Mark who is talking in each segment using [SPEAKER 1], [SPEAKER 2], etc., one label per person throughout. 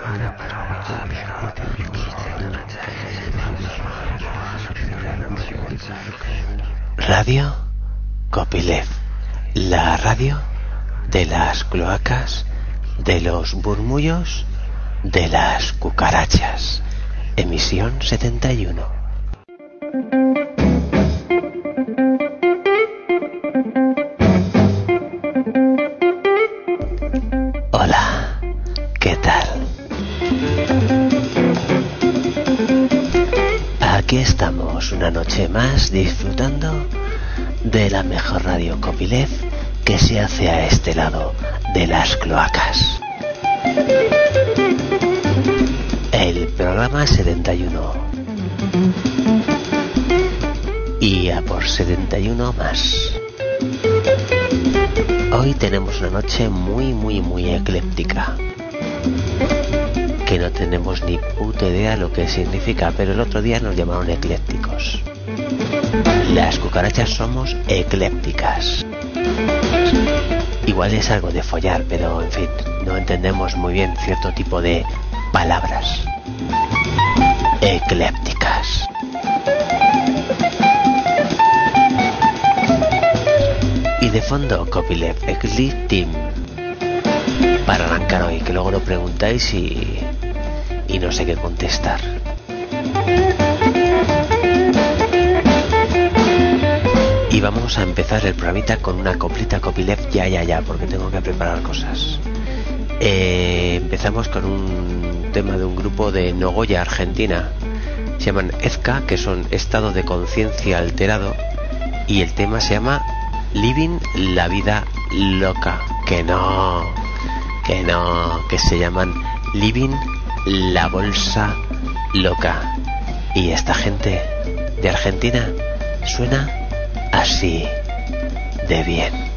[SPEAKER 1] Radio Copyleft, la radio de las cloacas, de los murmullos, de las cucarachas. Emisión 71. Hola, ¿qué tal? Aquí estamos una noche más disfrutando de la mejor radio Copyleft que se hace a este lado de las cloacas. El programa 71. Y a por 71 más. Hoy tenemos una noche muy ecléptica, que no tenemos ni puta idea lo que significa, pero el otro día nos llamaron eclépticos. Las cucarachas somos eclépticas. Igual es algo de follar, pero en fin, no entendemos muy bien cierto tipo de palabras. Eclépticas. Y de fondo Copyleft Eclipse Team para arrancar hoy, que luego lo preguntáis y no sé qué contestar. Y vamos a empezar el programita con una coplita Copyleft ya, porque tengo que preparar cosas. Empezamos con un tema de un grupo de Nogoyá, Argentina. Se llaman EZCA, que son Estado de Conciencia Alterado, y el tema se llama Living la Vida Loca. Que se llaman Living la Bolsa Loca. Y esta gente de Argentina suena así de bien.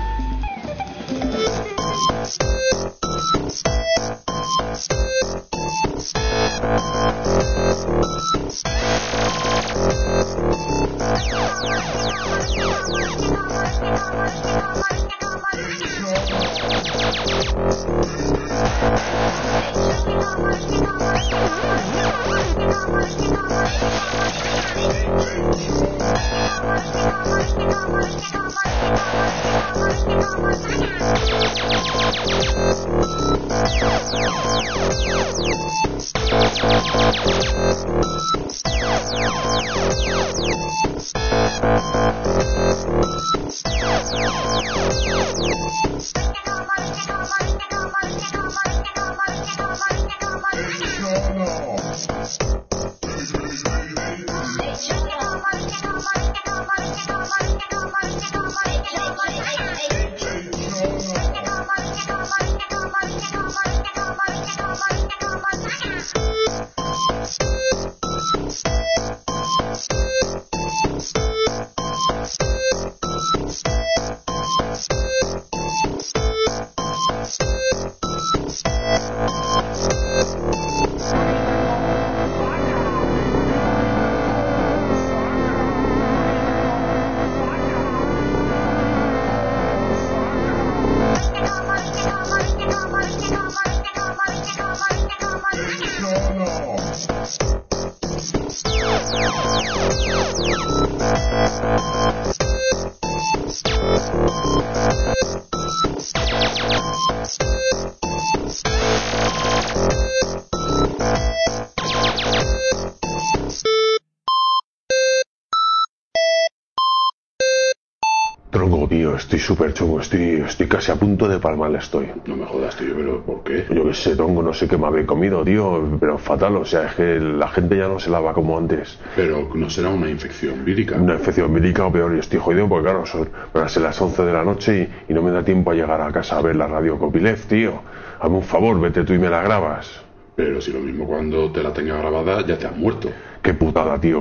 [SPEAKER 2] Estoy súper chungo, estoy casi a punto de palmar estoy.
[SPEAKER 3] No me jodas, tío, pero ¿por qué?
[SPEAKER 2] Yo qué sé, tongo, no sé qué me habéis comido, tío, pero fatal, o sea, es que la gente ya no se lava como antes.
[SPEAKER 3] Pero no será una infección vírica.
[SPEAKER 2] Una infección vírica o peor, y estoy jodido porque claro, van a ser las 11 de la noche y no me da tiempo a llegar a casa a ver la radio Copyleft, tío. Hazme un favor, vete tú y me la grabas.
[SPEAKER 3] Pero si lo mismo cuando te la tenga grabada ya te has muerto.
[SPEAKER 2] Qué putada, tío,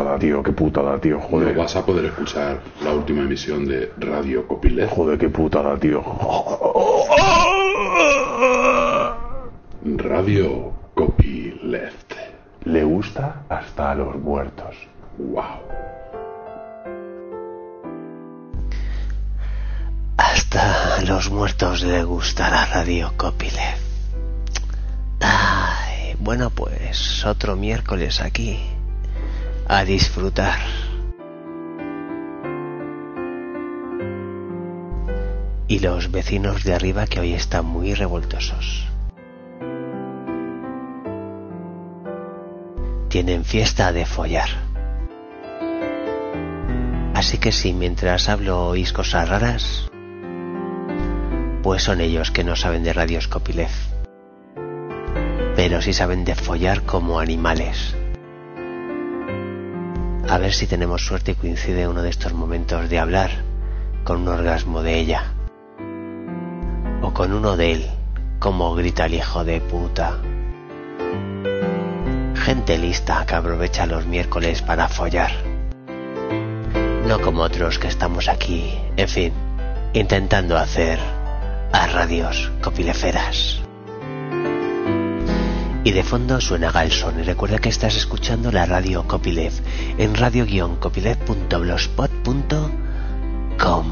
[SPEAKER 2] joder.
[SPEAKER 3] No vas a poder escuchar la última emisión de Radio Copyleft.
[SPEAKER 2] Joder, qué putada, tío.
[SPEAKER 3] Radio Copyleft.
[SPEAKER 2] Le gusta hasta a los muertos.
[SPEAKER 3] Wow.
[SPEAKER 1] Hasta a los muertos le gusta la radio Copyleft. Ah, Bueno, pues otro miércoles aquí a disfrutar. Y los vecinos de arriba que hoy están muy revoltosos. Tienen fiesta de follar. Así que si mientras hablo oís cosas raras, pues son ellos que no saben de radios Copyleft, pero sí saben de follar como animales. A ver si tenemos suerte y coincide uno de estos momentos de hablar con un orgasmo de ella, o con uno de él, como grita el hijo de puta. Gente lista que aprovecha los miércoles para follar, no como otros que estamos aquí, en fin, intentando hacer a radios copylefteras. Y de fondo suena Galson, y recuerda que estás escuchando la radio Copyleft en radio-copyleft.blogspot.com.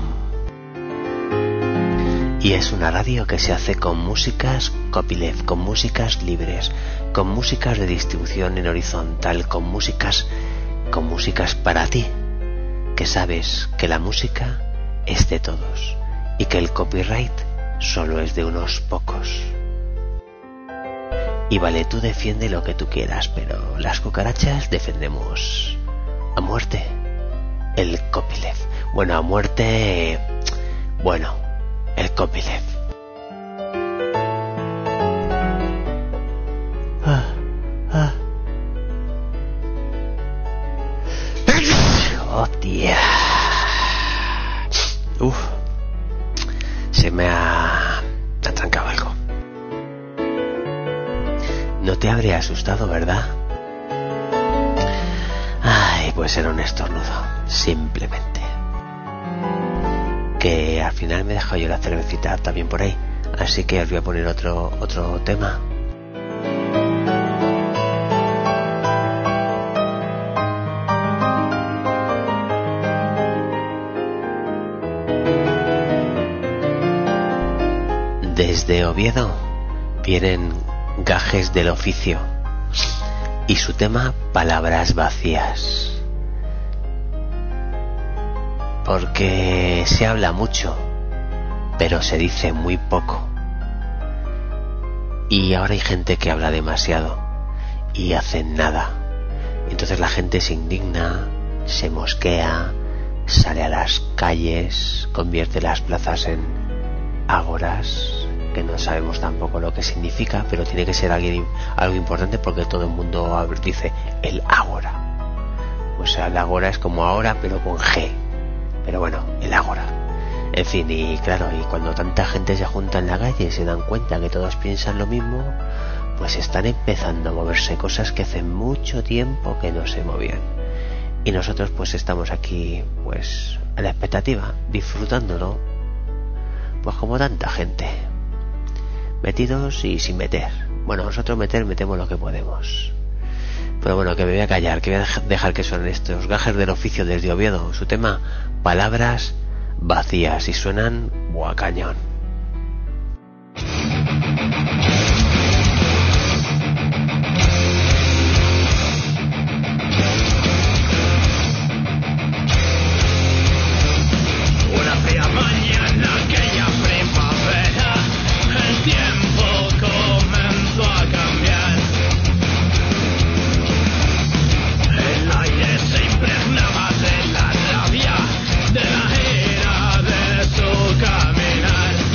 [SPEAKER 1] Y es una radio que se hace con músicas Copyleft, con músicas libres, con músicas de distribución en horizontal, con músicas para ti, que sabes que la música es de todos y que el copyright solo es de unos pocos. Y vale, tú defiende lo que tú quieras, pero las cucarachas defendemos a muerte el copyleft. Bueno, a muerte, bueno, el copyleft. Oh, tía. Se me ha atrancado algo. No te habría asustado, ¿verdad? Ay, pues era un estornudo, simplemente. Que al final me he dejado yo la cervecita también por ahí, así que os voy a poner otro tema. Desde Oviedo vienen Gajes del Oficio y su tema Palabras Vacías. Porque se habla mucho, pero se dice muy poco. Y ahora hay gente que habla demasiado y hace nada. Entonces la gente se indigna, se mosquea, sale a las calles, convierte las plazas en ágoras, que no sabemos tampoco lo que significa, pero tiene que ser algo importante, porque todo el mundo dice el ágora. O sea, el ágora es como ahora, pero con G. Pero bueno, el ágora. En fin, y claro, y cuando tanta gente se junta en la calle y se dan cuenta que todos piensan lo mismo, pues están empezando a moverse cosas que hace mucho tiempo que no se movían. Y nosotros pues estamos aquí, pues a la expectativa, disfrutándolo, pues como tanta gente, metidos y sin meter. Bueno, nosotros metemos lo que podemos. Pero bueno, que me voy a callar, que voy a dejar que suenen estos Gajes del Oficio desde Oviedo. Su tema, Palabras Vacías, y suenan guacañón.
[SPEAKER 4] Una fría mañana, aquella primavera, el tiempo comenzó a cambiar. El aire se impregnaba de la rabia, de la ira de su caminar.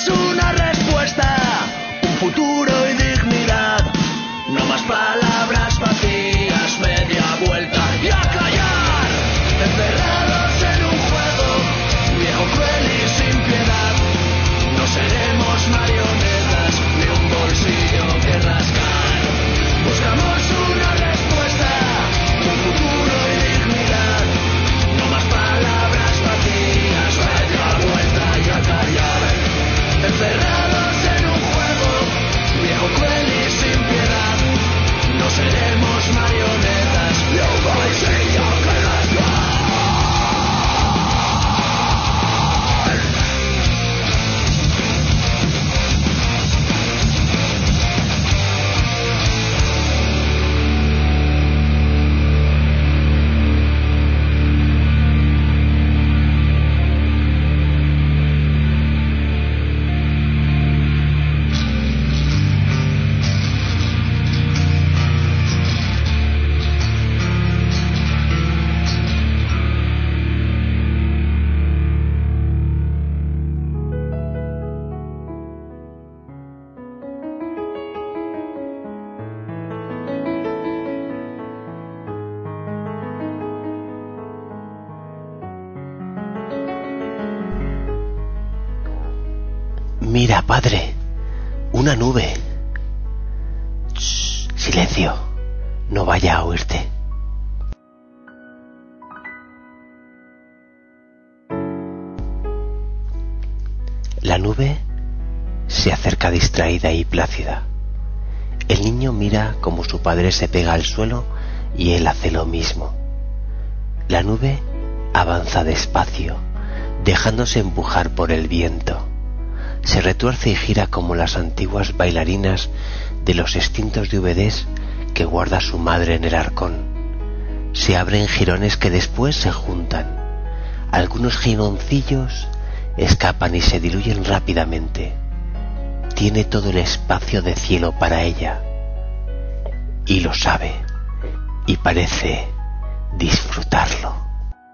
[SPEAKER 4] Buscamos una respuesta, un futuro y dignidad. No más palabras vacías, media vuelta y a callar. Encerrados en un juego, viejo, cruel y sin piedad. No seremos marionetas, ni un bolsillo que rascar. Buscamos una respuesta, un futuro y dignidad. No más palabras vacías, media vuelta y a callar. Encerrados en un juego, viejo, cruel y sin piedad. No seremos marionetas, ni un bolsillo que rascar.
[SPEAKER 1] Mira, padre, una nube. Shh, silencio, no vaya a oírte. La nube se acerca distraída y plácida. El niño mira como su padre se pega al suelo y él hace lo mismo. La nube avanza despacio, dejándose empujar por el viento. Se retuerce y gira como las antiguas bailarinas de los extintos DVDs que guarda su madre en el arcón. Se abren jirones que después se juntan. Algunos gironcillos escapan y se diluyen rápidamente. Tiene todo el espacio de cielo para ella. Y lo sabe. Y parece disfrutarlo.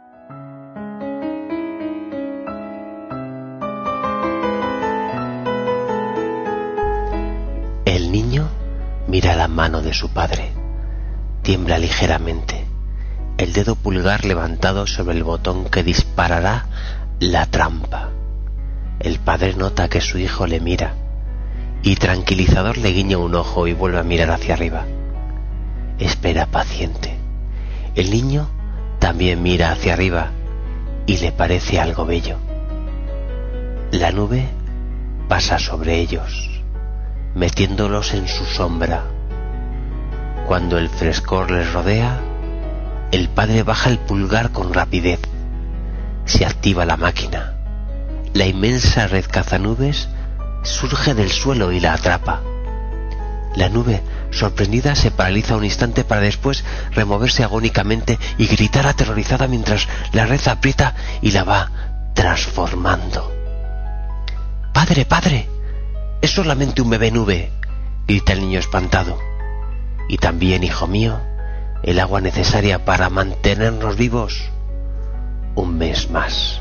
[SPEAKER 1] El niño mira la mano de su padre. Tiembla ligeramente. El dedo pulgar levantado sobre el botón que disparará la trampa. El padre nota que su hijo le mira y tranquilizador le guiña un ojo y vuelve a mirar hacia arriba. Espera paciente. El niño también mira hacia arriba y le parece algo bello. La nube pasa sobre ellos, metiéndolos en su sombra. Cuando el frescor les rodea, el padre baja el pulgar con rapidez. Se activa la máquina. La inmensa red cazanubes surge del suelo y la atrapa. La nube, sorprendida, se paraliza un instante para después removerse agónicamente y gritar aterrorizada mientras la red aprieta y la va transformando. ¡Padre, padre! «Es solamente un bebé nube», grita el niño espantado. «Y también, hijo mío, el agua necesaria para mantenernos vivos un mes más».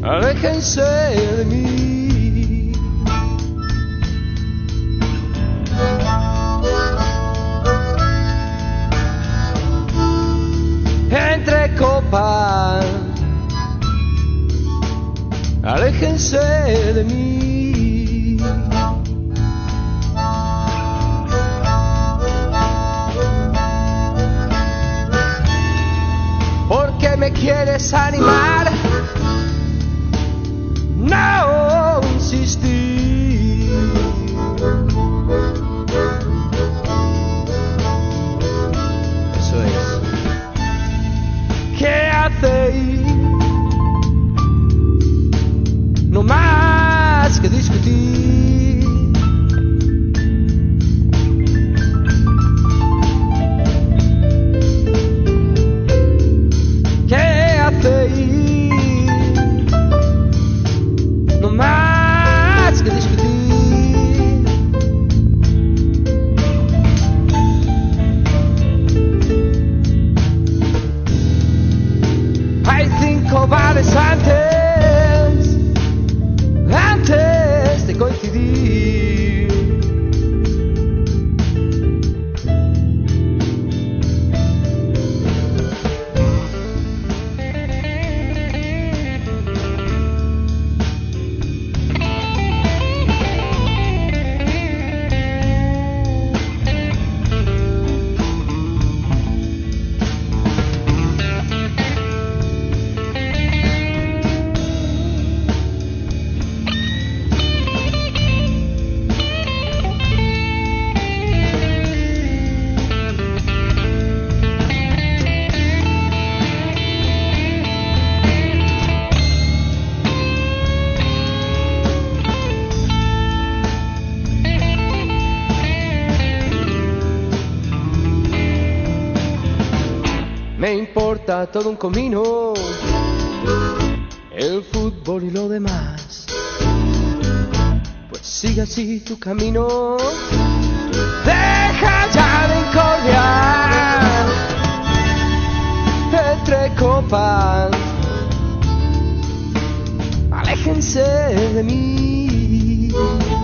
[SPEAKER 5] aléjense de mí. Entre copas, aléjense de mí. Porque me quieres animar, no insistir. Eso es. ¿Qué hacéis? No más que discutir. ¿Qué hacéis? No más que discutir. Hay 5 bares antes de coincidir. Me importa todo un comino, el fútbol y lo demás. Pues sigue así tu camino, deja ya de incordiar. Entre copas, aléjense de mí.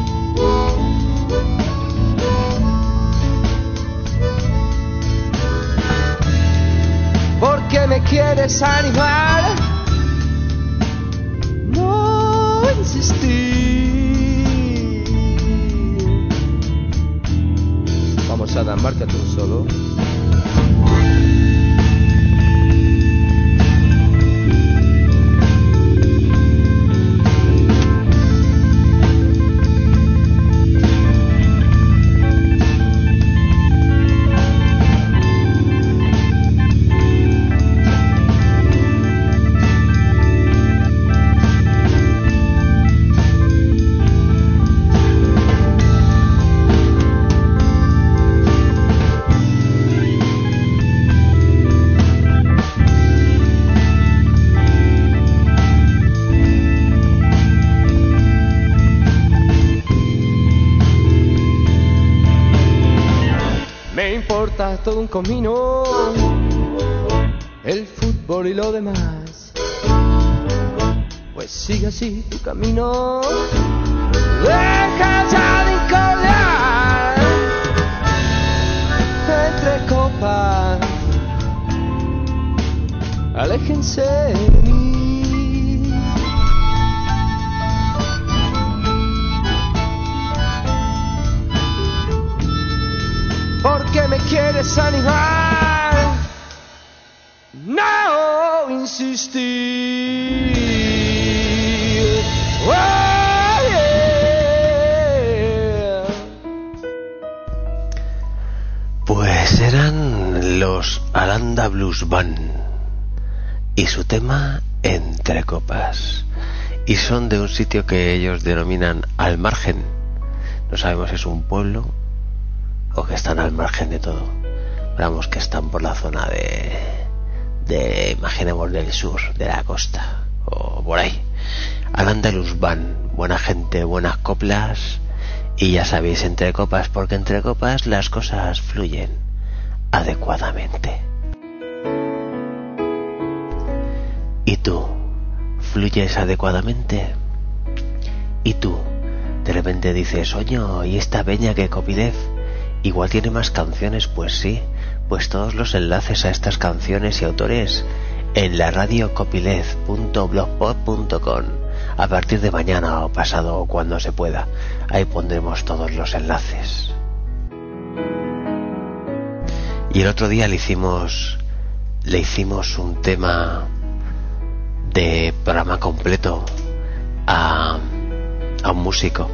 [SPEAKER 5] Porque me quieres animar, no insistir. Vamos, Adam, márcate un solo. Todo un comino, el fútbol y lo demás. Pues sigue así tu camino, deja ya de incordiar. Entre copas, aléjense de mí. Porque me quieres animar, no insistir. Oh, yeah.
[SPEAKER 1] Pues eran los Aranda Blues Band y su tema Entre Copas, y son de un sitio que ellos denominan Al Margen. No sabemos si es un pueblo o que están al margen de todo. Vamos, que están por la zona de imaginemos del sur, de la costa, o por ahí. Al Andalus Band, buena gente, buenas coplas, y ya sabéis, Entre Copas, porque entre copas las cosas fluyen adecuadamente. ¿Y tú, fluyes adecuadamente. Y tú, de repente dices, oye, ¿y esta peña que Copyleft igual tiene más canciones? Pues sí, pues todos los enlaces a estas canciones y autores en la radio copyleft.blogspot.com. A partir de mañana o pasado o cuando se pueda, ahí pondremos todos los enlaces. Y el otro día le hicimos un tema de programa completo a un músico,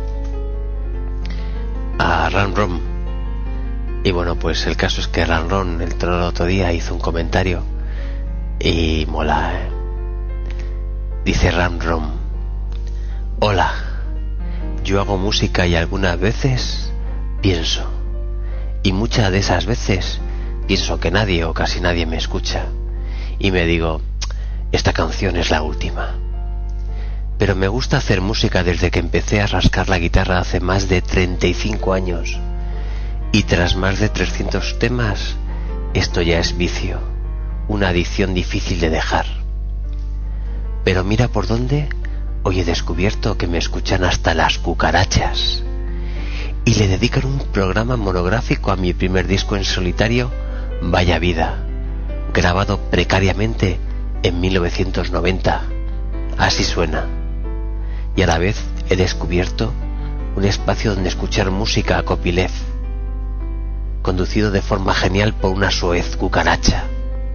[SPEAKER 1] a Ran Rom. Y bueno, pues el caso es que Ran Rom el otro día hizo un comentario y mola, ¿eh? Dice Ran Rom: hola, yo hago música y algunas veces pienso, y muchas de esas veces pienso que nadie o casi nadie me escucha, y me digo, esta canción es la última. Pero me gusta hacer música desde que empecé a rascar la guitarra hace más de 35 años, y tras más de 300 temas, esto ya es vicio, una adicción difícil de dejar. Pero mira por dónde hoy he descubierto que me escuchan hasta las cucarachas, y le dedican un programa monográfico a mi primer disco en solitario, Vaya Vida, grabado precariamente en 1990. Así suena. Y a la vez he descubierto un espacio donde escuchar música a Copyleft, conducido de forma genial por una soez cucaracha.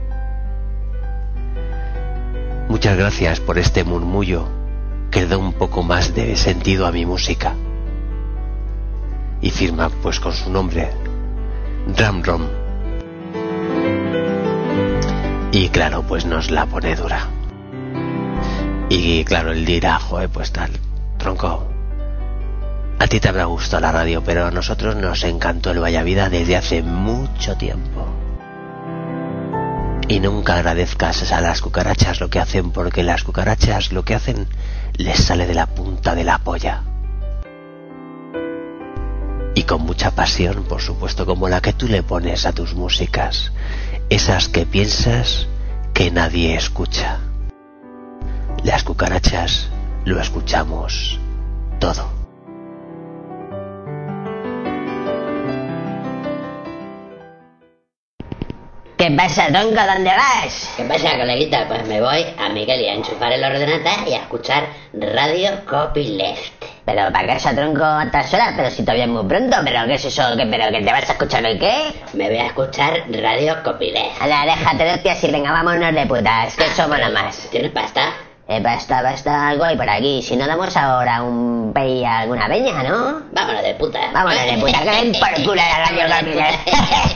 [SPEAKER 1] Muchas gracias por este murmullo que le da un poco más de sentido a mi música. Y firma pues con su nombre, Ran Rom. Y claro, pues nos la pone dura. Y claro, él dirá, joder, pues tal, tronco, a ti te habrá gustado la radio, pero a nosotros nos encantó el Vaya Vida desde hace mucho tiempo. Y nunca agradezcas a las cucarachas lo que hacen, porque las cucarachas lo que hacen les sale de la punta de la polla. Y con mucha pasión, por supuesto, como la que tú le pones a tus músicas, esas que piensas que nadie escucha. Las cucarachas lo escuchamos todo.
[SPEAKER 6] ¿Qué pasa, tronco? ¿Dónde vas?
[SPEAKER 7] ¿Qué pasa, coleguita? Pues me voy a Miguel y a enchufar el ordenador y a escuchar Radio Copyleft.
[SPEAKER 6] ¿Pero para qué eso, tronco, a estas horas? Pero si todavía es muy pronto. ¿Pero qué es eso? ¿Pero que te vas a escuchar hoy qué?
[SPEAKER 7] Me voy a escuchar Radio Copyleft.
[SPEAKER 6] Anda, déjate de hostias y venga, vámonos de putas, que somos nada más.
[SPEAKER 7] ¿Tienes pasta?
[SPEAKER 6] Pasta, algo hay por aquí. Si no damos ahora un pay a alguna peña, ¿no?
[SPEAKER 7] Vámonos de puta.
[SPEAKER 6] Vámonos de puta, que ven por culo la Radio Copyleft.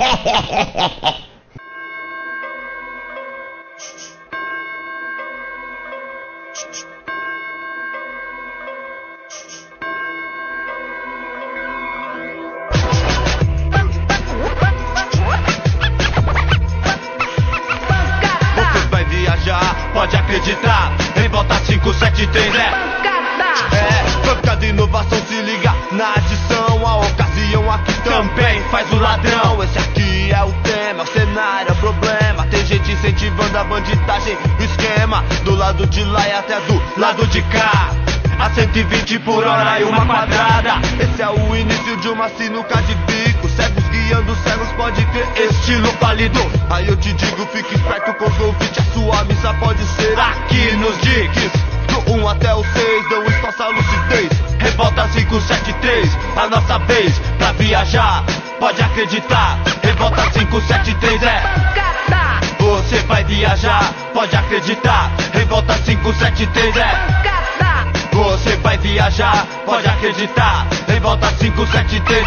[SPEAKER 8] Pode acreditar, em volta 573 banca de inovação, se liga na adição. A ocasião aqui também faz o ladrão. Esse aqui é o tema, o cenário é o problema. Tem gente incentivando a bandidagem, o esquema do lado de lá e até do lado de cá. A 120 por hora e uma quadrada. Esse é o início de uma sinuca de bico. Cegos guiando cegos, pode ter estilo válido. Aí eu te digo, fique esperto com o convite. A sua missa pode ser aqui nos diques. Do 1 até o 6, deu espaço à lucidez. Revolta 573, a nossa vez pra viajar. Pode acreditar, Revolta 573 é você vai viajar, pode acreditar. Revolta 573 é você vai viajar, pode acreditar. Revolta 573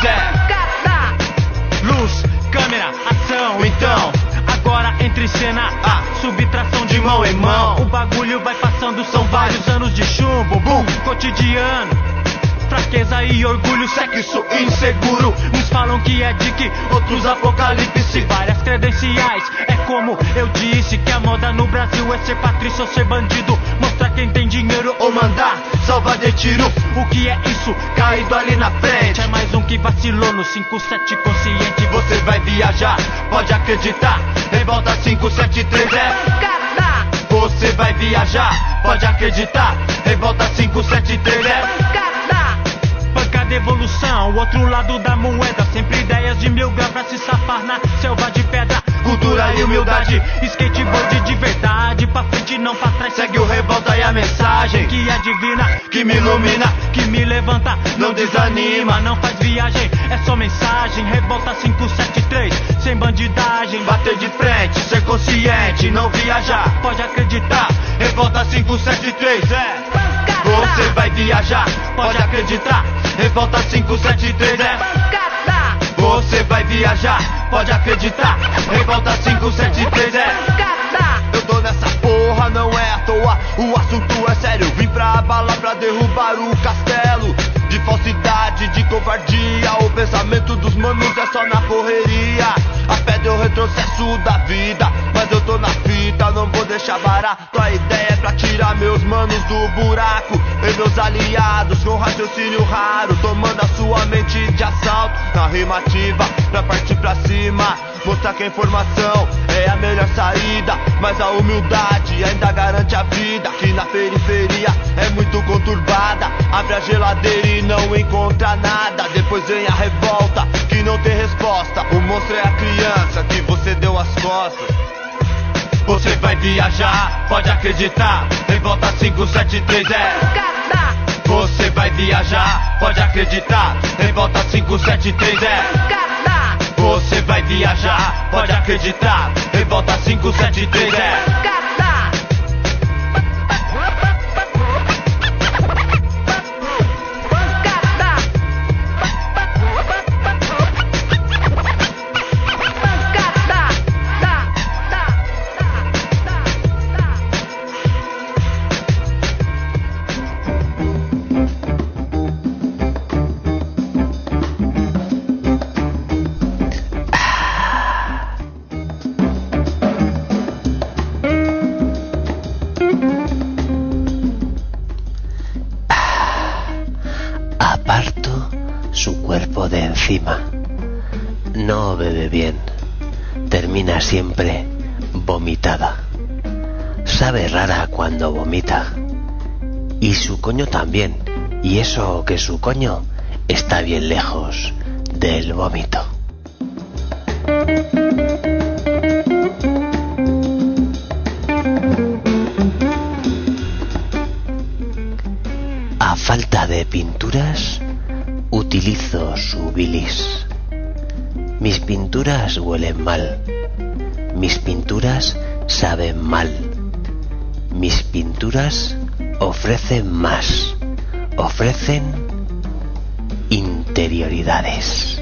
[SPEAKER 8] é luz, câmera, ação. Então, agora entre cena, a subtração de mão em mão. O bagulho vai passando, são vários anos de chumbo, boom, cotidiano. Fraqueza e orgulho, sexo inseguro. Uns falam que é dick, outros apocalipse. Várias credenciais, é como eu disse. Que a moda no Brasil é ser patrício ou ser bandido. Mostrar quem tem dinheiro ou mandar salvar de tiro. O que é isso? Caído ali na frente. É mais um que vacilou no 57 consciente. Você vai viajar, pode acreditar. Revolta 573 é você vai viajar, pode acreditar. Revolta 573 é pancada evolução, o outro lado da moeda. Sempre ideias de 1000 graus pra se safar na selva de pedra. Cultura e humildade, skateboard de verdade. Pra frente não pra trás, segue o Revolta e a mensagem que é divina, que me ilumina, que me levanta, não desanima. Não faz viagem, é só mensagem. Revolta 573, sem bandidagem. Bater de frente, ser consciente, não viajar, pode acreditar. Revolta 573 é você vai viajar, pode acreditar. Revolta 573 é você vai viajar, pode acreditar. Revolta 573 é eu tô nessa porra, não é à toa. O assunto é sério, vim pra abalar, pra derrubar o castelo de falsidade, de covardia. O pensamento dos manos é só na correria. A pedra é o retrocesso da vida, mas eu tô na fita, não vou deixar barato. A ideia é pra tirar meus manos do buraco e meus aliados com raciocínio raro, tomando a sua mente de assalto na rimativa, pra partir pra cima, mostrar que a informação é a melhor saída. Mas a humildade ainda garante a vida, que na periferia é muito conturbada. Abre a geladeira e não encontra nada, depois vem a revolta que não tem resposta. O monstro é a criança que você deu as costas. Você vai viajar, pode acreditar. Revolta 573 é você vai viajar, pode acreditar. Revolta 573 é você vai viajar, pode acreditar. Revolta 573 é
[SPEAKER 1] no bebe bien, termina siempre vomitada. Sabe rara cuando vomita. Y su coño también. Y eso que su coño está bien lejos del vómito. A falta de pinturas, utilizo su bilis. Mis pinturas huelen mal. Mis pinturas saben mal. Mis pinturas ofrecen más. Ofrecen interioridades.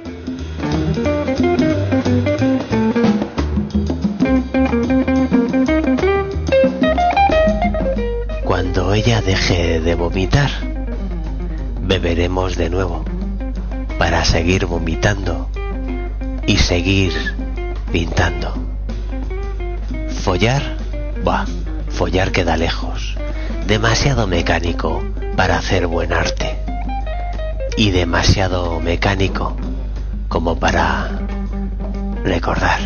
[SPEAKER 1] Cuando ella deje de vomitar, beberemos de nuevo para seguir vomitando y seguir pintando. Follar, buah, follar queda lejos, demasiado mecánico para hacer buen arte y demasiado mecánico como para recordar.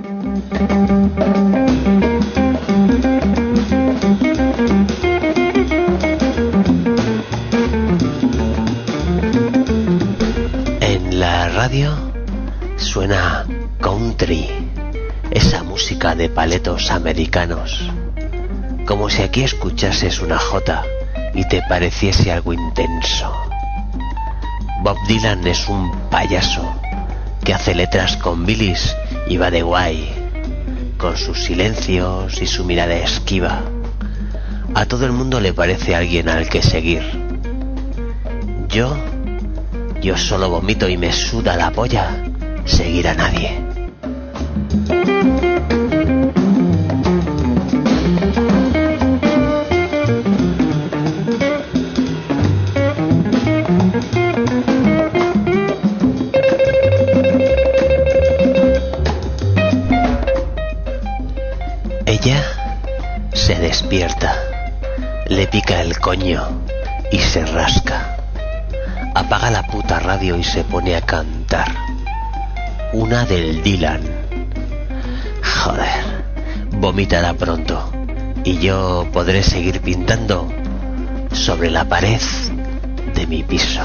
[SPEAKER 1] En la radio suena country, esa música de paletos americanos, como si aquí escuchases una jota y te pareciese algo intenso. Bob Dylan es un payaso que hace letras con bilis y va de guay, con sus silencios y su mirada esquiva. A todo el mundo le parece alguien al que seguir. Yo solo vomito y me suda la polla seguir a nadie. Ella se despierta, le pica el coño y se rasca. Apaga la puta radio y se pone a cantar. Una del Dylan. Joder, vomítala pronto, y yo podré seguir pintando sobre la pared de mi piso.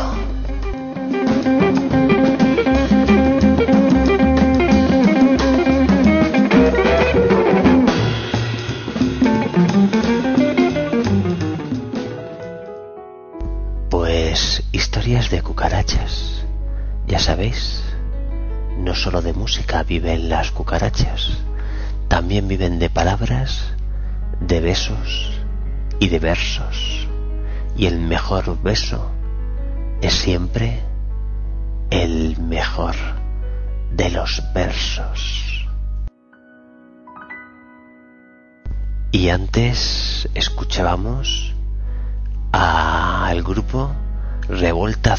[SPEAKER 1] Pues historias de cucarachas, ya sabéis, no solo de música viven las cucarachas, también viven de palabras, de besos y de versos. Y el mejor beso es siempre el mejor de los versos. Y antes escuchábamos al grupo Revolta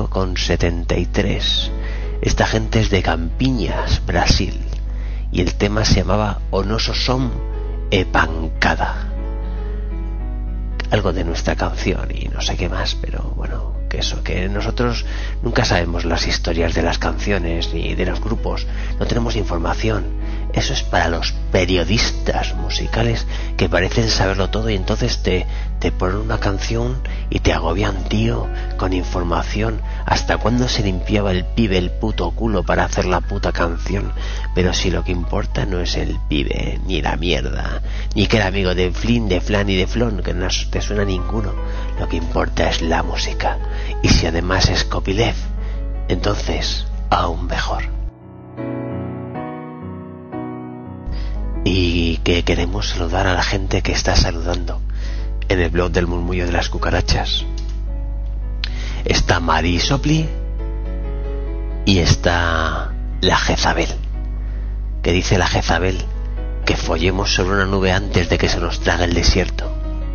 [SPEAKER 1] 5,73. Esta gente es de Campiñas, Brasil, y el tema se llamaba O Noso Som e Pancada. Algo de nuestra canción y no sé qué más, pero bueno, que eso, que nosotros nunca sabemos las historias de las canciones ni de los grupos, no tenemos información. Eso es para los periodistas musicales que parecen saberlo todo y entonces te ponen una canción y te agobian, tío, con información. ¿Hasta cuándo se limpiaba el pibe el puto culo para hacer la puta canción? Pero si lo que importa no es el pibe, ni la mierda, ni que era amigo de Flynn, de Flan y de Flon, que no te suena ninguno. Lo que importa es la música. Y si además es Copyleft, entonces aún mejor. Y que queremos saludar a la gente que está saludando en el blog del murmullo de las cucarachas. Está Mari Sopli y está la Jezabel, que dice la Jezabel que follemos sobre una nube antes de que se nos trague el desierto.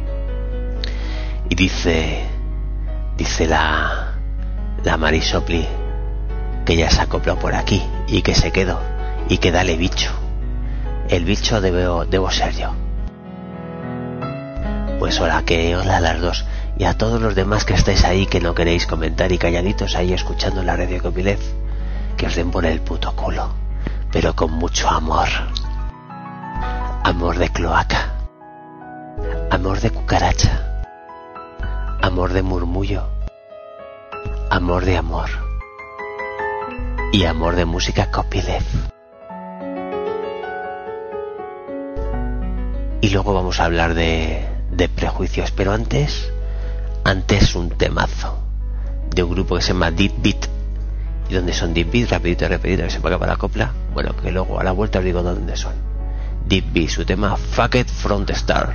[SPEAKER 1] Y dice la Mari Sopli que ya se acopló por aquí y que se quedó y que dale bicho. El bicho debo ser yo. Pues hola a las dos. Y a todos los demás que estáis ahí, que no queréis comentar y calladitos ahí escuchando la radio Copyleft, que os den por el puto culo, pero con mucho amor. Amor de cloaca, amor de cucaracha, amor de murmullo, amor de amor y amor de música Copyleft. Y luego vamos a hablar de prejuicios, pero antes un temazo de un grupo que se llama Deep Beat. ¿Y dónde son Deep Beat? Rapidito, que se paga para la copla. Bueno, que luego a la vuelta os digo dónde son. Deep Beat, su tema Fuck It From The Start.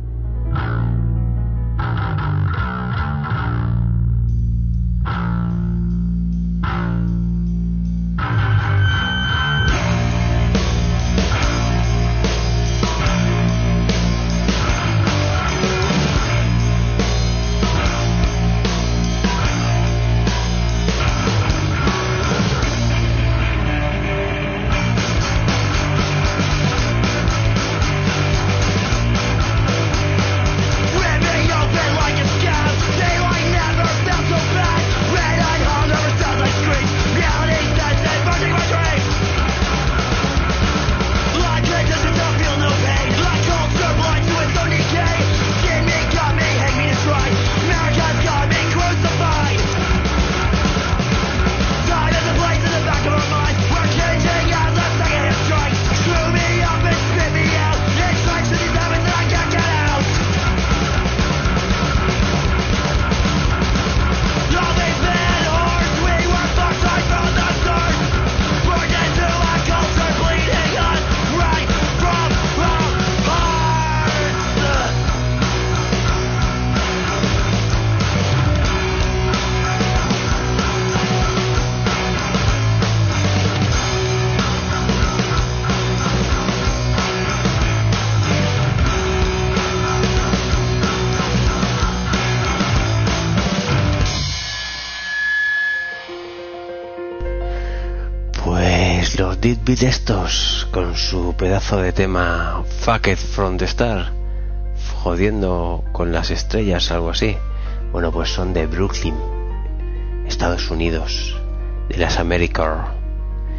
[SPEAKER 1] Los Deep Beat estos, con su pedazo de tema Fuck It From The Start, jodiendo con las estrellas, algo así. Bueno, pues son de Brooklyn, Estados Unidos, de las Américas.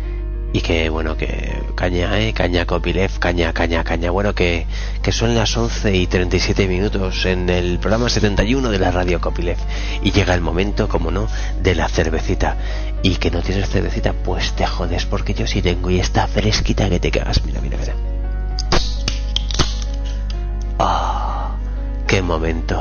[SPEAKER 1] Y que bueno, que caña Copyleft, caña. Bueno, que son las 11:37 en el programa 71 de la radio Copyleft. Y llega el momento, como no, de la cervecita. Y que no tienes cervecita, pues te jodes, porque yo sí tengo, y está fresquita que te cagas. Mira. ¡Ah! ¡Qué momento!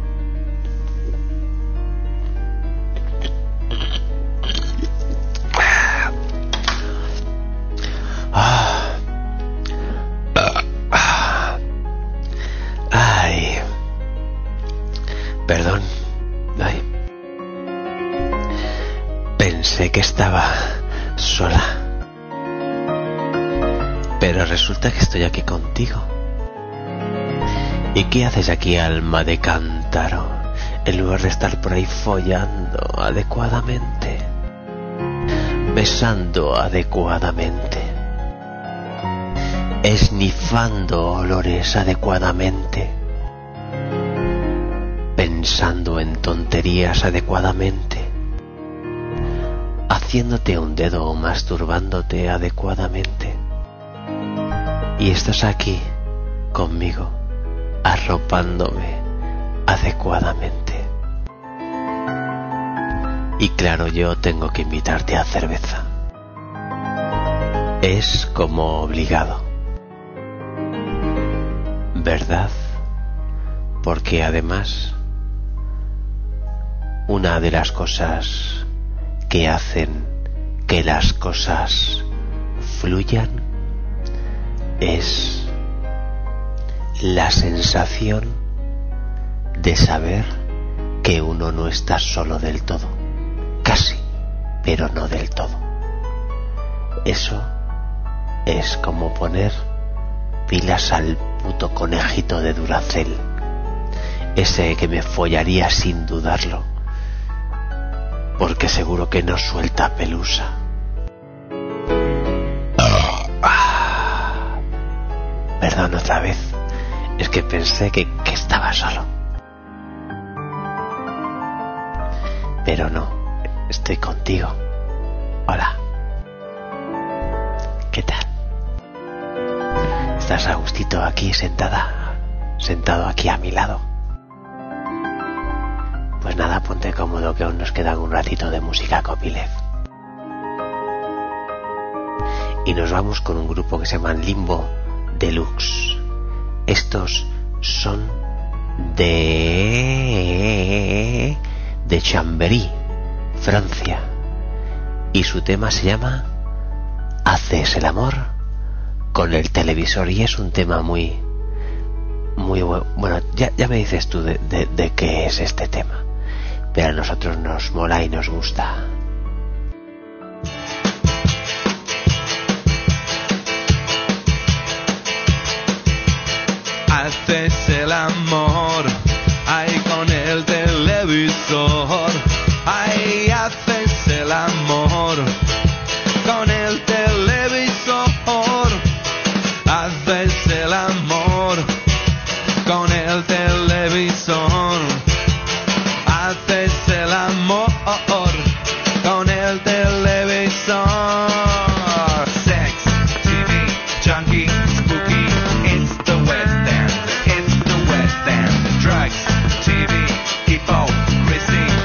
[SPEAKER 1] Ay, perdón. Ay. Pensé que estaba sola, pero resulta que estoy aquí contigo. ¿Y qué haces aquí, alma de cántaro, en lugar de estar por ahí follando adecuadamente, besando adecuadamente, esnifando olores adecuadamente, pensando en tonterías adecuadamente, haciéndote un dedo o masturbándote adecuadamente? Y estás aquí conmigo, arropándome adecuadamente. Y claro, yo tengo que invitarte a cerveza. Es como obligado, ¿verdad? Porque además, una de las cosas que hacen que las cosas fluyan es la sensación de saber que uno no está solo del todo, casi, pero no del todo. Eso es como poner pilas al puto conejito de Duracell, ese que me follaría sin dudarlo, porque seguro que no suelta pelusa. Perdón otra vez, es que pensé que estaba solo. Pero no, estoy contigo. Hola. ¿Qué tal? ¿Estás a gustito aquí sentado aquí a mi lado? Pues nada, ponte cómodo, que aún nos queda un ratito de música Copyleft. Y nos vamos con un grupo que se llama Limbo Deluxe. Estos son de Chambéry, Francia, y su tema se llama Haces el amor con el televisor, y es un tema muy bueno. Ya me dices tú de qué es este tema, pero a nosotros nos mola y nos gusta.
[SPEAKER 8] Haces el amor, ahí con el televisor, ahí haces el amor, con el televisor, haces el amor, con el televisor, haces el amor, con el televisor. Sex, TV, junkie, spooky, it's the West End, drugs, TV, hypocrisy.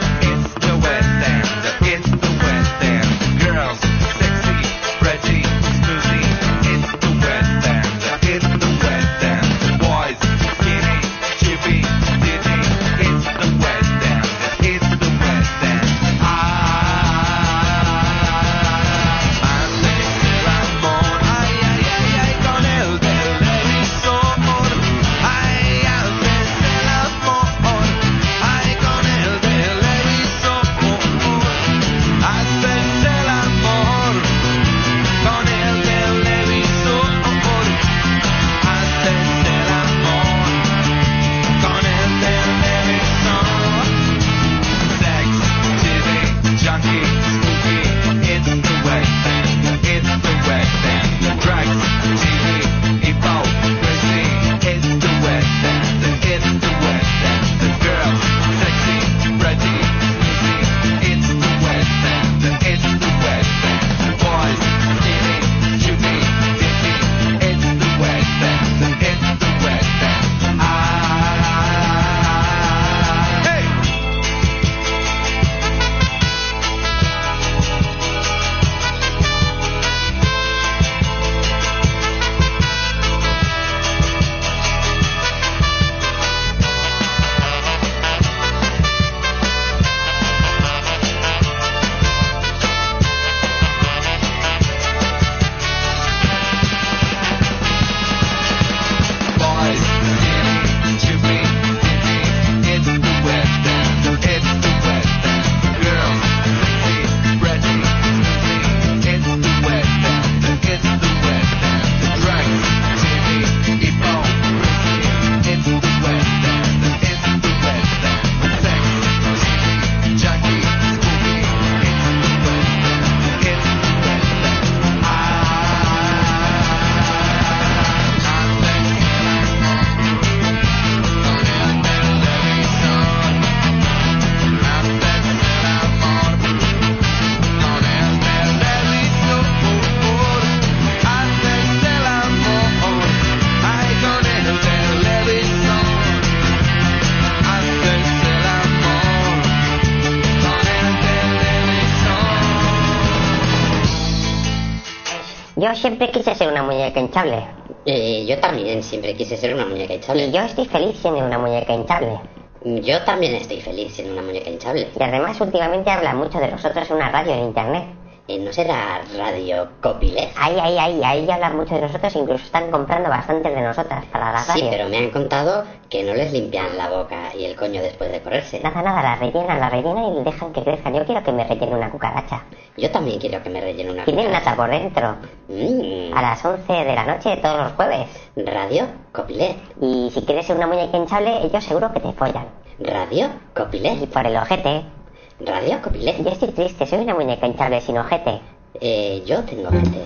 [SPEAKER 6] Yo siempre quise ser una muñeca hinchable.
[SPEAKER 7] Yo también siempre quise ser una muñeca hinchable.
[SPEAKER 6] Y yo estoy feliz siendo una muñeca hinchable.
[SPEAKER 7] Yo también estoy feliz siendo una muñeca hinchable.
[SPEAKER 6] Y además últimamente hablan mucho de nosotros en una radio en internet.
[SPEAKER 7] ¿No será Radio Copyleft?
[SPEAKER 6] Ahí hablan mucho de nosotros, incluso están comprando bastantes de nosotras para la radio.
[SPEAKER 7] Sí, pero me han contado que no les limpian la boca y el coño después de correrse.
[SPEAKER 6] Nada, las rellenan y dejan que crezcan. Yo quiero que me rellene una cucaracha.
[SPEAKER 7] Yo también quiero que me rellene una
[SPEAKER 6] Tienen
[SPEAKER 7] cucaracha.
[SPEAKER 6] nata por dentro. A las 11 de la noche todos los jueves.
[SPEAKER 7] Radio Copyleft.
[SPEAKER 6] Y si quieres ser una muñeca hinchable, ellos seguro que te follan.
[SPEAKER 7] Radio Copyleft.
[SPEAKER 6] Y por el ojete.
[SPEAKER 7] Radio Copyleft.
[SPEAKER 6] Yo estoy triste, soy una muñeca hinchable sin ojete.
[SPEAKER 7] Yo tengo ojete.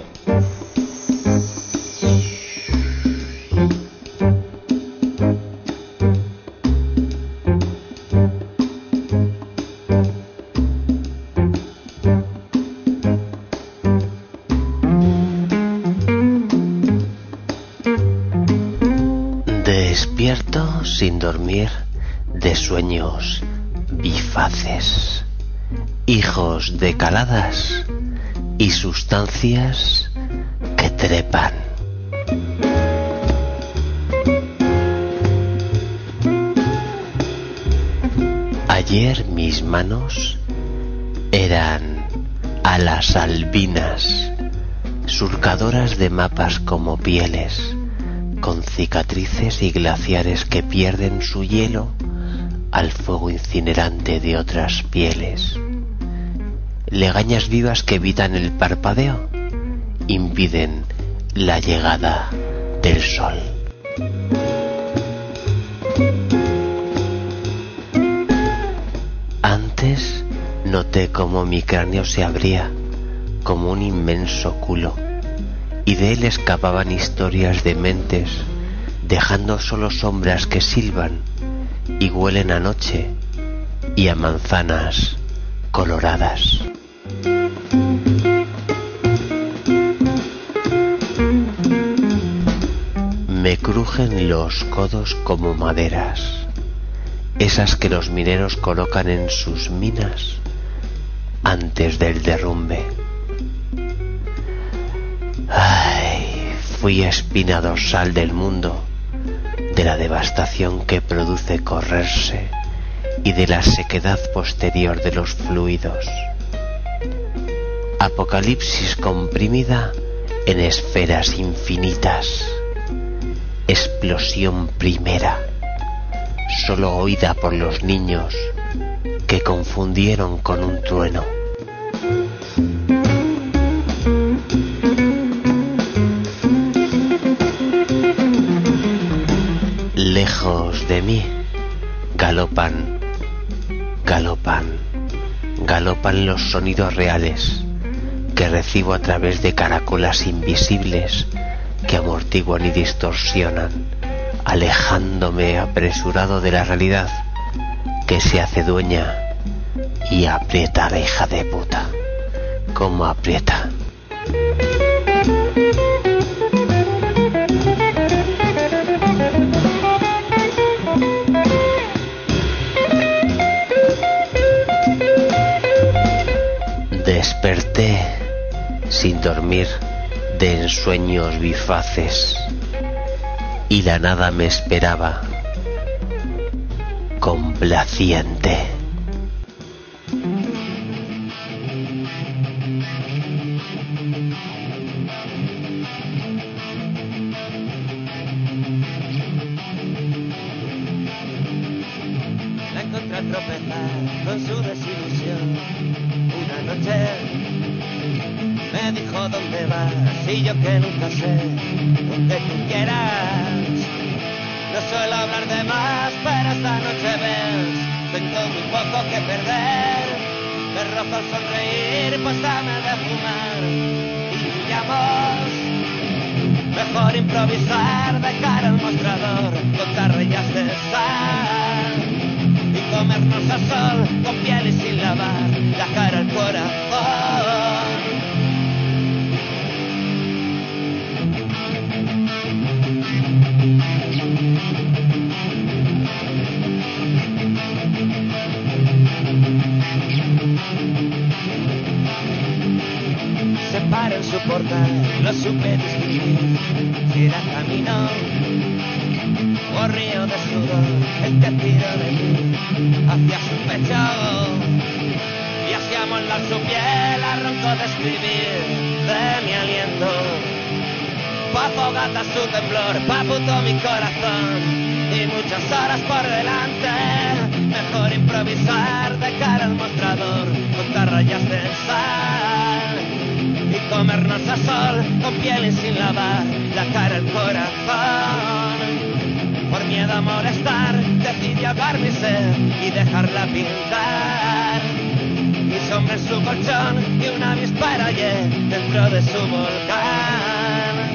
[SPEAKER 1] Despierto sin dormir de sueños bifaces, hijos de caladas y sustancias que trepan. Ayer mis manos eran alas albinas, surcadoras de mapas como pieles, con cicatrices y glaciares que pierden su hielo al fuego incinerante de otras pieles. Legañas vivas que evitan el parpadeo, impiden la llegada del sol. Antes noté cómo mi cráneo se abría como un inmenso culo, y de él escapaban historias dementes, dejando solo sombras que silban y huelen a noche y a manzanas coloradas. Me crujen los codos como maderas, esas que los mineros colocan en sus minas antes del derrumbe. Ay, fui espina dorsal del mundo, de la devastación que produce correrse y de la sequedad posterior de los fluidos. Apocalipsis comprimida en esferas infinitas. Explosión primera, solo oída por los niños que confundieron con un trueno. Lejos de mí galopan los sonidos reales que recibo a través de caracolas invisibles que amortiguan y distorsionan, alejándome apresurado de la realidad que se hace dueña y aprieta a la hija de puta. ¿Cómo aprieta? Desperté sin dormir de ensueños bifaces y la nada me esperaba complaciente.
[SPEAKER 5] La encontré al tropezar con su desilusión. Una noche me dijo dónde vas y yo que nunca sé, donde tú quieras. No suelo hablar de más, pero esta noche ves, tengo muy poco que perder. Te rozo al sonreír, pues dame de fumar y huyamos. Mejor improvisar de cara al mostrador, contar rayas de sal y comernos al sol con piel y sin lavar la cara al corazón. Se paré en su portal, lo supe distinguir. Si era camino o río de sudor, el que tiró de mí hacia su pecho y hacia moldar su piel, arrancó de escribir de mi aliento. Pa' fogata su temblor, pa' puto mi corazón y muchas horas por delante. Mejor improvisar de cara al mostrador, contar rayas de sal y comernos a sol con piel y sin lavar la cara, el corazón. Por miedo a molestar decidí ahogar mi sed y dejarla pintar. Mi sombra en su colchón y una avispa hallé dentro de su volcán.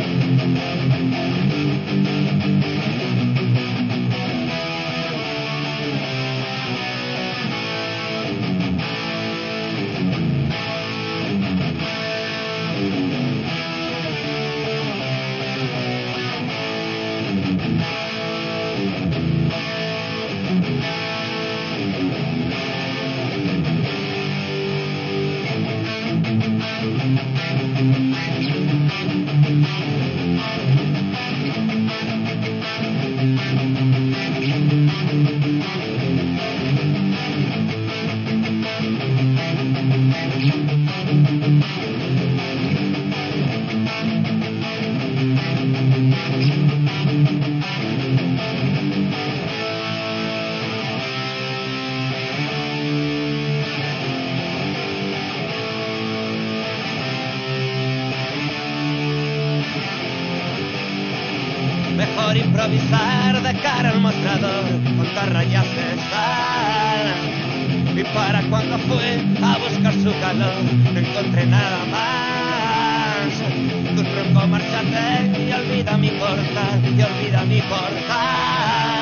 [SPEAKER 5] Mejor improvisar de cara al mostrador, contar rayas de sal. Y para cuando fui a buscar su calor, no encontré nada más que un ronco marchante y olvida mi portal, y olvida mi portal.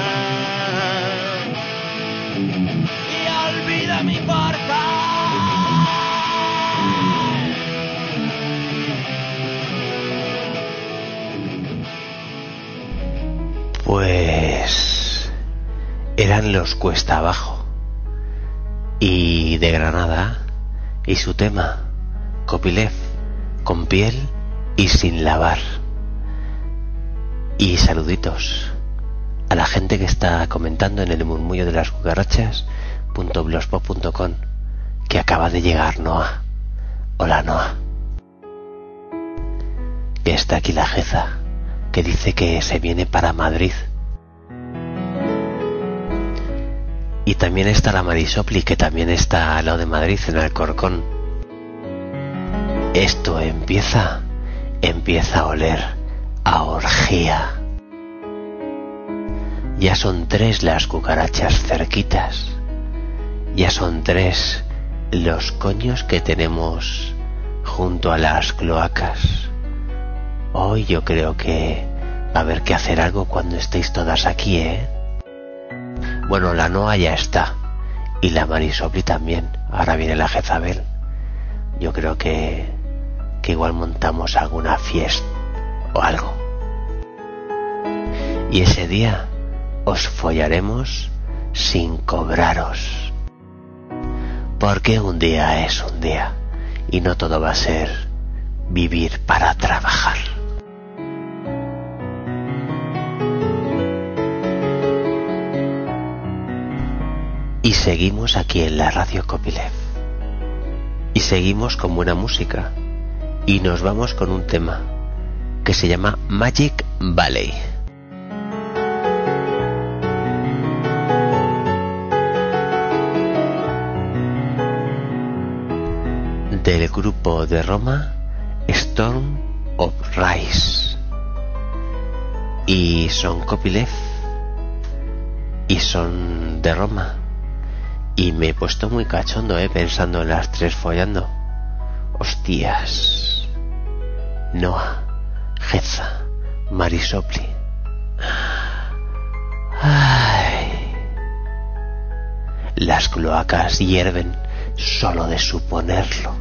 [SPEAKER 5] Y olvida mi portal.
[SPEAKER 1] Pues eran los Cuesta Abajo y de Granada y su tema Copyleft, con piel y sin lavar. Y saluditos a la gente que está comentando en el murmullo de las cucarachas.blogspot.com que acaba de llegar Noa. Hola Noa. Que está aquí la Jeza, que dice que se viene para Madrid. Y también está la Marisopli, que también está al lado de Madrid, en Alcorcón. Esto empieza a oler a orgía. Ya son 3 las cucarachas cerquitas. Ya son 3 los coños que tenemos junto a las cloacas. Hoy yo creo que va a haber que hacer algo cuando estéis todas aquí, ¿eh? Bueno, la Noa ya está. Y la Marisopli también. Ahora viene la Jezabel. Yo creo que igual montamos alguna fiesta o algo. Y ese día os follaremos sin cobraros. Porque un día es un día. Y no todo va a ser vivir para trabajar. Y seguimos aquí en la radio Copyleft. Y seguimos con buena música. Y nos vamos con un tema que se llama Magic Valley. Del grupo de Roma, Storm of Rise. Y son Copyleft. Y son de Roma. Y me he puesto muy cachondo, pensando en las 3 follando. Hostias. Noa, Jeza, Marisopli. Ay. Las cloacas hierven solo de suponerlo.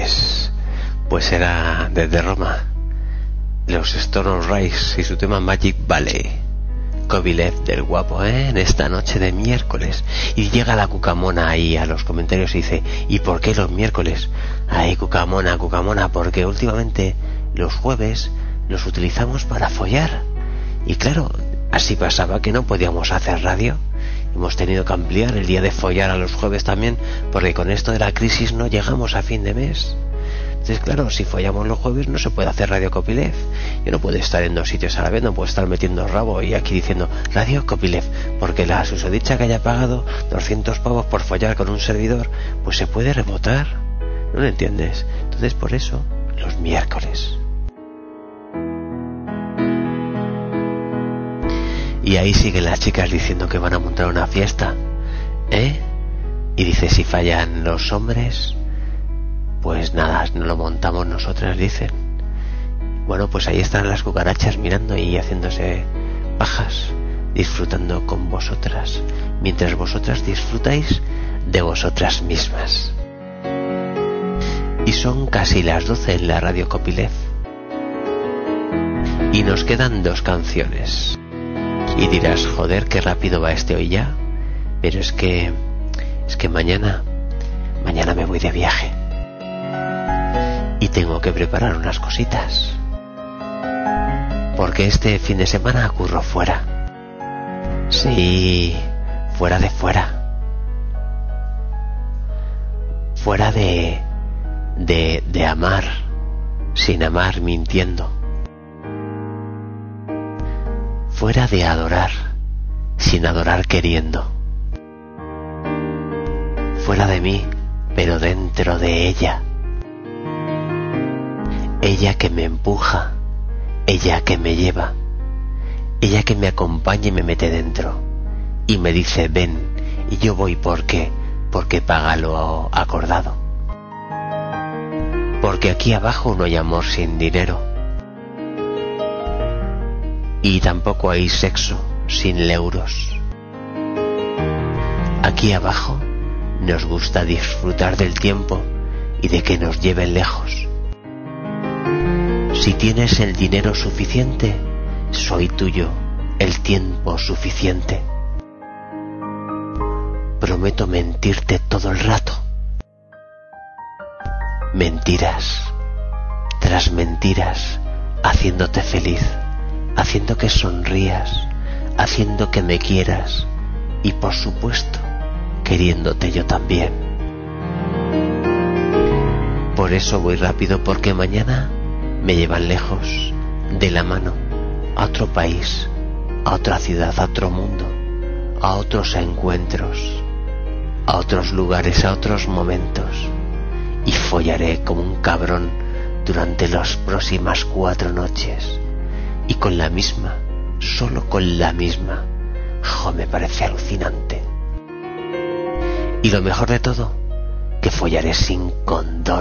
[SPEAKER 1] Pues era desde Roma, los Stone Rise y su tema Magic Valley. Kobilev del guapo, en esta noche de miércoles. Y llega la cucamona ahí a los comentarios y dice: ¿y por qué los miércoles? Ay, cucamona, porque últimamente los jueves los utilizamos para follar. Y claro, así pasaba que no podíamos hacer radio. Hemos tenido que ampliar el día de follar a los jueves también, porque con esto de la crisis no llegamos a fin de mes. Entonces, claro, si follamos los jueves no se puede hacer Radio Kopilev. Yo no puedo estar en 2 sitios a la vez, no puedo estar metiendo rabo y aquí diciendo Radio Kopilev, porque la susodicha que haya pagado 200 pavos por follar con un servidor, pues se puede rebotar. ¿No lo entiendes? Entonces, por eso, los miércoles. Y ahí siguen las chicas diciendo que van a montar una fiesta, y dice: si fallan los hombres, pues nada, no lo montamos nosotras, dicen. Bueno, pues ahí están las cucarachas mirando y haciéndose pajas, disfrutando con vosotras, mientras vosotras disfrutáis de vosotras mismas. Y son casi las 12 en la Radio Kopilev. Y nos quedan 2 canciones. Y dirás: joder, qué rápido va este hoy ya. Pero es que mañana me voy de viaje. Y tengo que preparar unas cositas, porque este fin de semana curro fuera. Sí, fuera de fuera. Fuera de amar, sin amar, mintiendo. Fuera de adorar, sin adorar, queriendo. Fuera de mí, pero dentro de ella. Ella que me empuja, ella que me lleva, ella que me acompaña y me mete dentro y me dice: ven, y yo voy. porque paga lo acordado. Porque aquí abajo no hay amor sin dinero, y tampoco hay sexo sin euros. Aquí abajo nos gusta disfrutar del tiempo y de que nos lleven lejos. Si tienes el dinero suficiente, soy tuyo el tiempo suficiente. Prometo mentirte todo el rato. Mentiras tras mentiras, haciéndote feliz, haciendo que sonrías, haciendo que me quieras y, por supuesto, queriéndote yo también. Por eso voy rápido, porque mañana me llevan lejos, de la mano, a otro país, a otra ciudad, a otro mundo, a otros encuentros, a otros lugares, a otros momentos, y follaré como un cabrón durante las próximas 4 noches, y con la misma, solo con la misma. Me parece alucinante. Y lo mejor de todo, que follaré sin condón,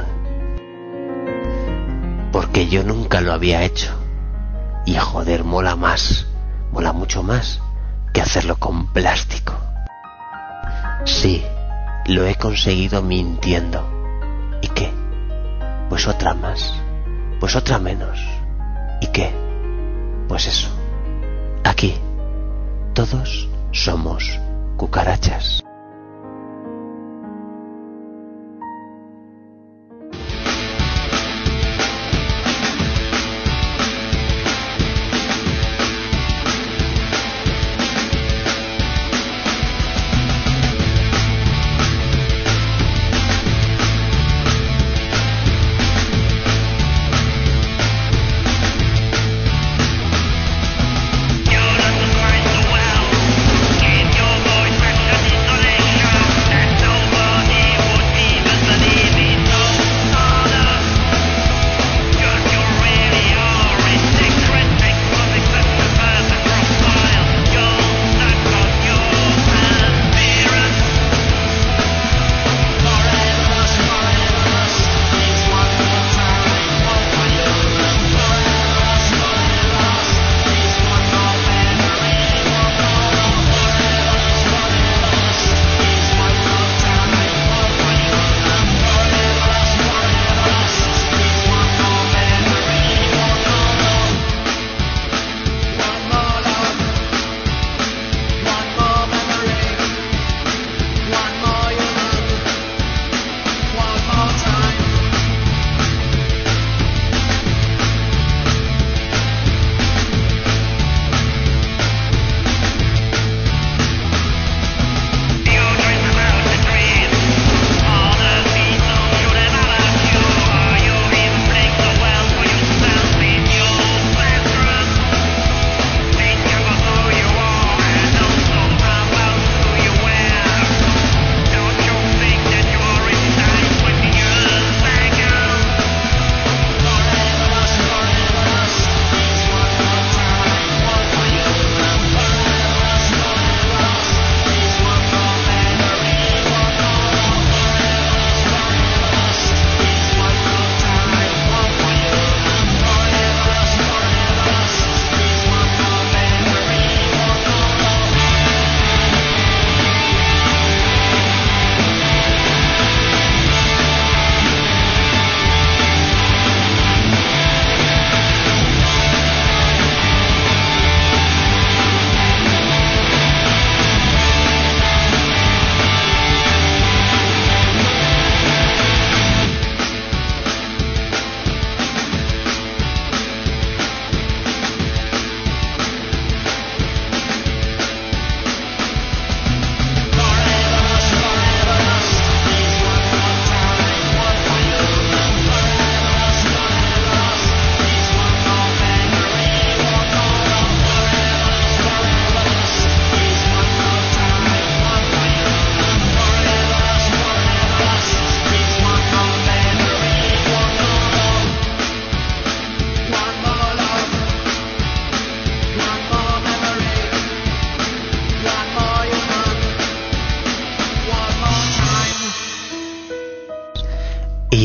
[SPEAKER 1] porque yo nunca lo había hecho, y joder, mola mucho más que hacerlo con plástico. Sí, lo he conseguido mintiendo. ¿Y qué? Pues otra más, pues otra menos. ¿Y qué? Pues eso, aquí todos somos cucarachas.
[SPEAKER 9] You're not the right to well. Keep your voice fresh and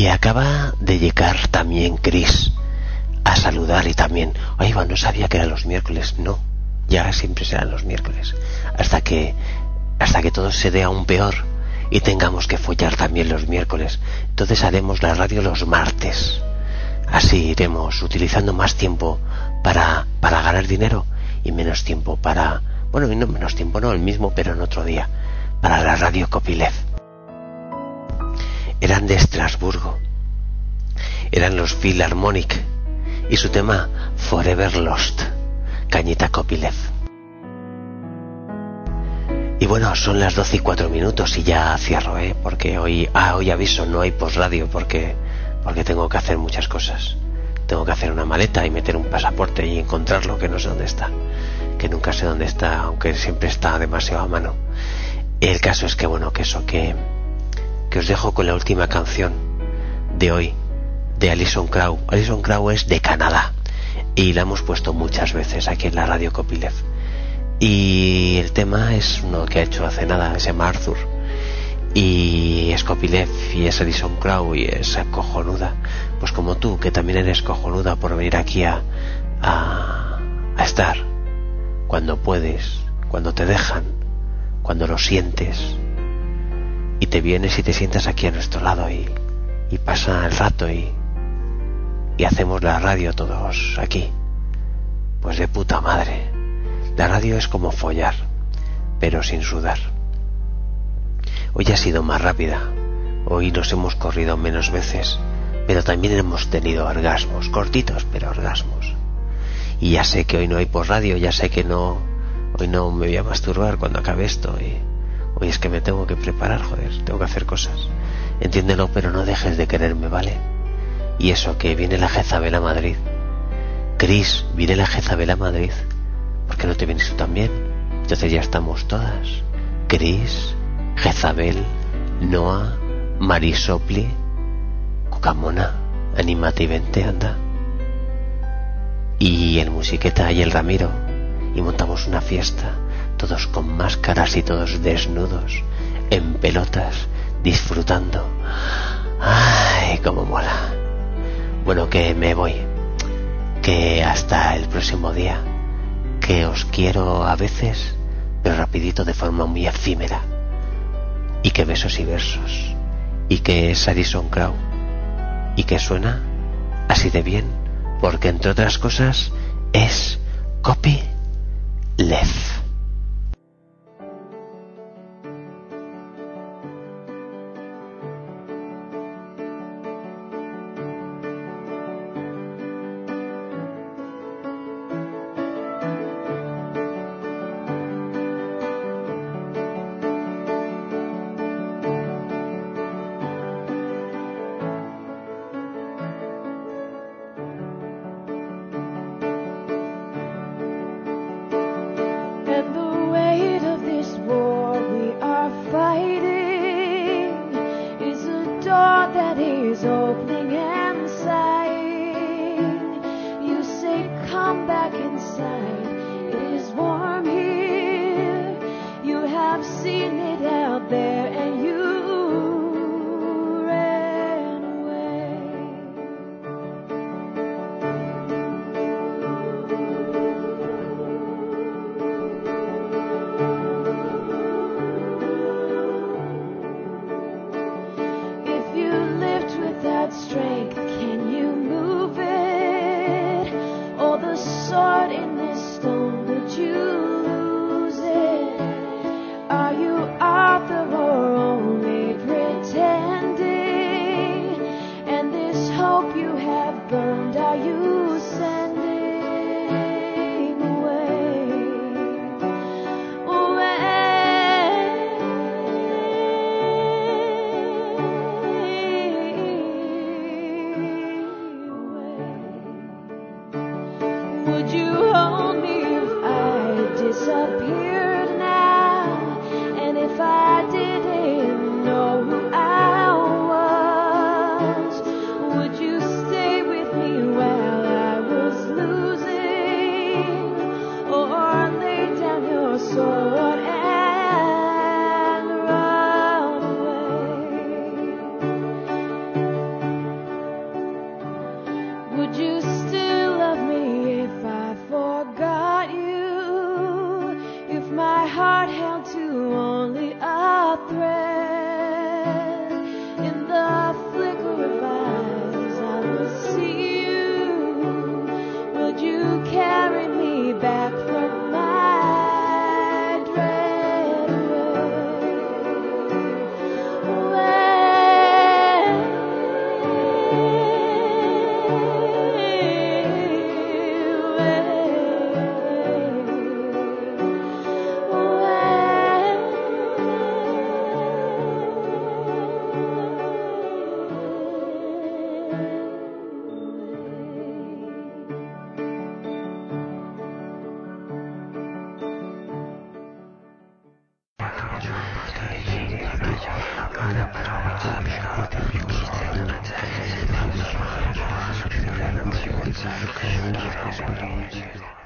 [SPEAKER 1] Y acaba de llegar también Chris a saludar y también, oye, no sabía que eran los miércoles. No, ya siempre serán los miércoles. Hasta que todo se dé aún peor y tengamos que follar también los miércoles. Entonces haremos la radio los martes. Así iremos utilizando más tiempo para ganar dinero y menos tiempo para... Bueno, y no menos tiempo, no, el mismo, pero en otro día. Para la radio Copyleft. Eran de Estrasburgo. Eran los Philharmonic. Y su tema Forever Lost. Cañita Copyleft. Y bueno, son las 12:04 y ya cierro, porque hoy aviso, no hay posradio porque tengo que hacer muchas cosas. Tengo que hacer una maleta y meter un pasaporte y encontrarlo, que no sé dónde está, que nunca sé dónde está, aunque siempre está demasiado a mano. El caso es que bueno, que os dejo con la última canción de hoy, de Alison Krauss. Alison Krauss es de Canadá y la hemos puesto muchas veces aquí en la radio Copyleft. Y el tema es uno que ha hecho hace nada, se llama Arthur. Y es Copyleft y es Alison Krauss y es cojonuda. Pues como tú, que también eres cojonuda por venir aquí a estar. Cuando puedes, cuando te dejan, cuando lo sientes. Y te vienes y te sientas aquí a nuestro lado y pasa el rato y hacemos la radio todos aquí. Pues de puta madre. La radio es como follar, pero sin sudar. Hoy ha sido más rápida. Hoy nos hemos corrido menos veces, pero también hemos tenido orgasmos, cortitos, pero orgasmos. Y ya sé que hoy no hay por radio, ya sé que hoy no me voy a masturbar cuando acabe esto. Y hoy es que me tengo que preparar, joder, tengo que hacer cosas. Entiéndelo, pero no dejes de quererme, ¿vale? Y eso, que viene la Jezabel a Madrid. Chris, viene la Jezabel a Madrid. ¿Por qué no te vienes tú también? Entonces ya estamos todas. Chris, Jezabel, Noah, Marisopli, Cucamona, anímate y vente, anda. Y el Musiqueta y el Ramiro. Y montamos una fiesta, todos con máscaras y todos desnudos, en pelotas, disfrutando. ¡Ay, cómo mola! Bueno, que me voy. Que hasta el próximo día. Que os quiero a veces, pero rapidito, de forma muy efímera. Y que besos y versos. Y que es Alison Krauss. Y que suena así de bien, porque entre otras cosas es Copyleft.
[SPEAKER 9] Thank you.